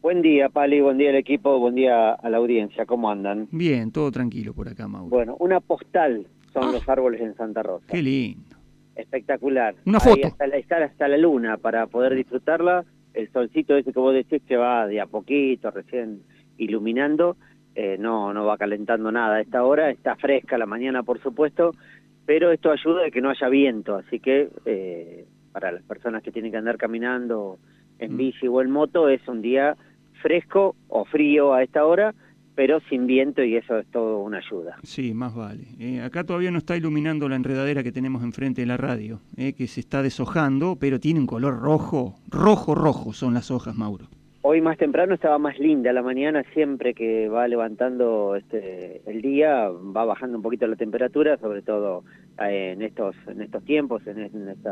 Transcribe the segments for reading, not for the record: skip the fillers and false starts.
Buen día, Pali, buen día al equipo, buen día a la audiencia, ¿cómo andan? Bien, todo tranquilo por acá, Mauro. Bueno, una postal son Ah, los árboles en Santa Rosa. qué lindo. Espectacular. Una Ahí foto. estar hasta la luna para poder disfrutarla. El solcito ese que vos decís que va de a poquito, recién iluminando, no va calentando nada a esta hora, está fresca la mañana, por supuesto, pero esto ayuda a que no haya viento, así que para las personas que tienen que andar caminando en bici o en moto es un día fresco o frío a esta hora, pero sin viento, y eso es todo una ayuda. Sí, más vale. Acá todavía no está iluminando la enredadera que tenemos enfrente de la radio, que se está deshojando, pero tiene un color rojo. Rojo son las hojas, Mauro. Hoy más temprano estaba más linda la mañana, siempre que va levantando el día, va bajando un poquito la temperatura, sobre todo en estos tiempos, en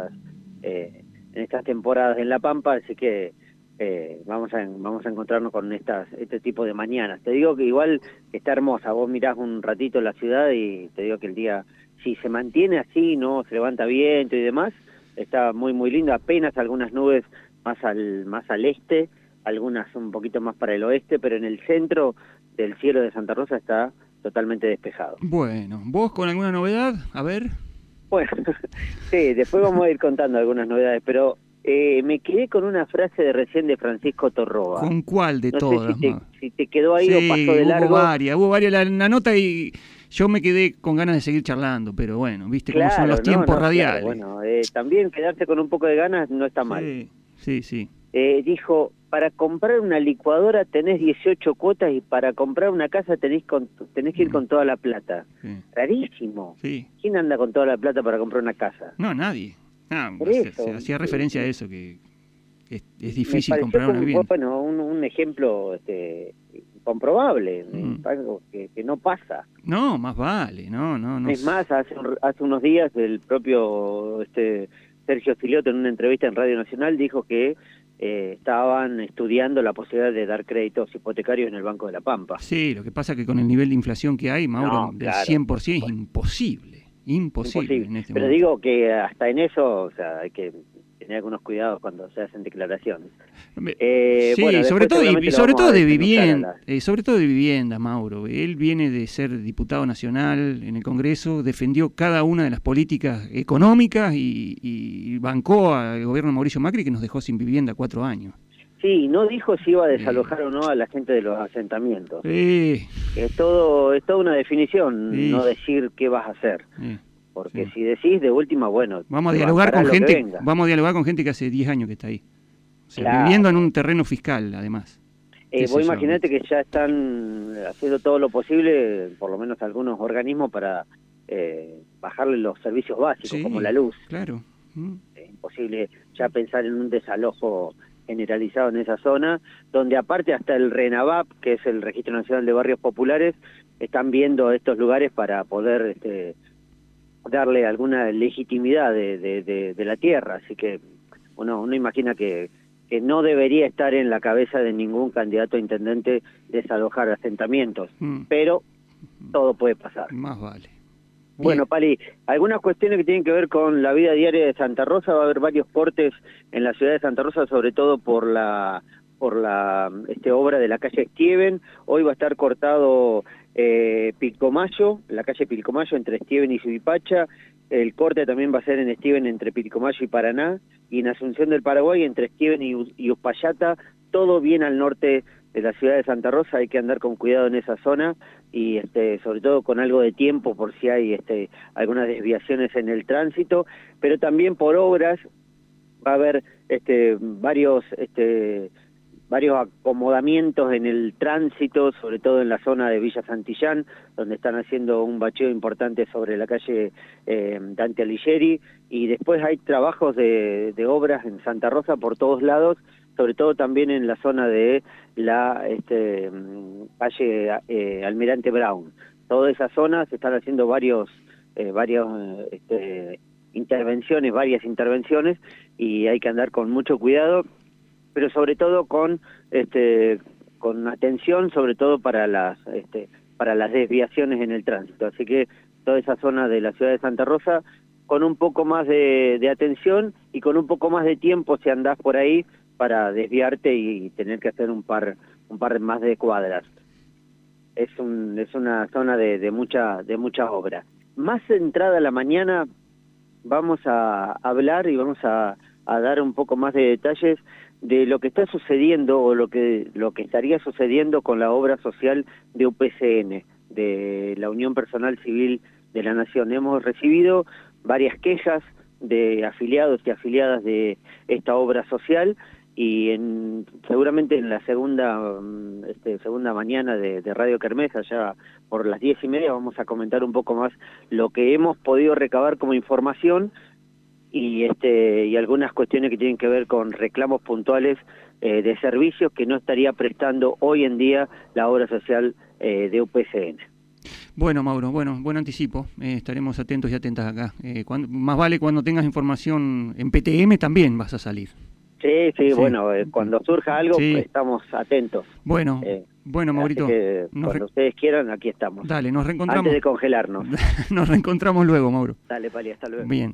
estas temporadas en La Pampa, así que vamos a encontrarnos con este tipo de mañanas. Te digo que igual está hermosa, vos mirás un ratito la ciudad y te digo que el día, si se mantiene así, no se levanta viento y demás, está muy muy lindo, apenas algunas nubes más al este, algunas un poquito más para el oeste, pero en el centro del cielo de Santa Rosa está totalmente despejado. Bueno, ¿vos con alguna novedad? A ver. Bueno, sí, después vamos a ir contando algunas novedades, pero me quedé con una frase de recién de Francisco Torroba. ¿Con cuál de No todas? sé si te quedó ahí o pasó Sí, de largo. hubo varias la nota y yo me quedé con ganas de seguir charlando, pero bueno, viste cómo son Claro, los tiempos Claro, radiales. bueno, también quedarse con un poco de ganas no está mal. Sí. Dijo, para comprar una licuadora tenés 18 cuotas y para comprar una casa tenés que ir con toda la plata. Sí. Rarísimo. Sí. ¿Quién anda con toda la plata para comprar una casa? No, nadie. Por eso, se hacía referencia a eso, que es me difícil pareció comprar una vivienda. bueno, un ejemplo comprobable, algo que no pasa. No, más vale, no. Es más, hace unos días el propio Sergio Filioto en una entrevista en Radio Nacional dijo que estaban estudiando la posibilidad de dar créditos hipotecarios en el Banco de la Pampa. Sí, lo que pasa es que con el nivel de inflación que hay, Mauro, del claro, 100% es imposible en este Pero momento. digo que hasta en eso, o sea, hay que tener algunos cuidados cuando se hacen declaraciones. Sí, bueno, sobre todo de vivienda, la... sobre todo de vivienda, Mauro. Él viene de ser diputado nacional en el Congreso, defendió cada una de las políticas económicas y bancó al gobierno de Mauricio Macri, que nos dejó sin vivienda 4 años. Sí, no dijo si iba a desalojar o no a la gente de los asentamientos. Es toda una definición, no decir qué vas a hacer. Porque si decís de última, bueno, vamos a dialogar con gente que hace 10 años que está ahí. O sea, viviendo en un terreno fiscal, además. Vos imaginate que ya están haciendo todo lo posible, por lo menos algunos organismos, para bajarle los servicios básicos, como la luz. Claro. Es imposible ya pensar en un desalojo generalizado en esa zona, donde aparte hasta el RENAVAP, que es el Registro Nacional de Barrios Populares, están viendo estos lugares para poder darle alguna legitimidad de la tierra, así que uno imagina que no debería estar en la cabeza de ningún candidato a intendente desalojar asentamientos, pero todo puede pasar. Más vale. Bueno, Pali, algunas cuestiones que tienen que ver con la vida diaria de Santa Rosa. Va a haber varios cortes en la ciudad de Santa Rosa, sobre todo por la obra de la calle Stieven. Hoy va a estar cortado Pilcomayo, la calle Pilcomayo entre Stieven y Suipacha. El corte también va a ser en Stieven entre Pilcomayo y Paraná, y en Asunción del Paraguay entre Stieven y Uspallata, todo bien al norte de la ciudad de Santa Rosa. Hay que andar con cuidado en esa zona y sobre todo con algo de tiempo por si hay algunas desviaciones en el tránsito, pero también por obras va a haber varios acomodamientos en el tránsito, sobre todo en la zona de Villa Santillán, donde están haciendo un bacheo importante sobre la calle Dante Alighieri, y después hay trabajos de obras en Santa Rosa por todos lados, sobre todo también en la zona de la calle Almirante Brown. Toda esa zona se están haciendo varias intervenciones, y hay que andar con mucho cuidado, pero sobre todo con atención, sobre todo para las desviaciones en el tránsito. Así que toda esa zona de la ciudad de Santa Rosa, con un poco más de atención y con un poco más de tiempo, si andás por ahí, para desviarte y tener que hacer un par más de cuadras. Es una zona de mucha obra. Más entrada a la mañana vamos a hablar y vamos a dar un poco más de detalles de lo que está sucediendo o lo que estaría sucediendo con la obra social de UPCN, de la Unión Personal Civil de la Nación. Hemos recibido varias quejas de afiliados y afiliadas de esta obra social y seguramente en la segunda mañana de Radio Kermés, allá por las 10:30, vamos a comentar un poco más lo que hemos podido recabar como información y algunas cuestiones que tienen que ver con reclamos puntuales de servicios que no estaría prestando hoy en día la obra social de UPCN. Bueno, Mauro, buen anticipo. Estaremos atentos y atentas acá. Más vale cuando tengas información en PTM también vas a salir. Sí, bueno, cuando surja algo estamos atentos. Bueno, Maurito. Cuando ustedes quieran, aquí estamos. Dale, nos reencontramos. Antes de congelarnos. Nos reencontramos luego, Mauro. Dale, Pali, hasta luego. Bien.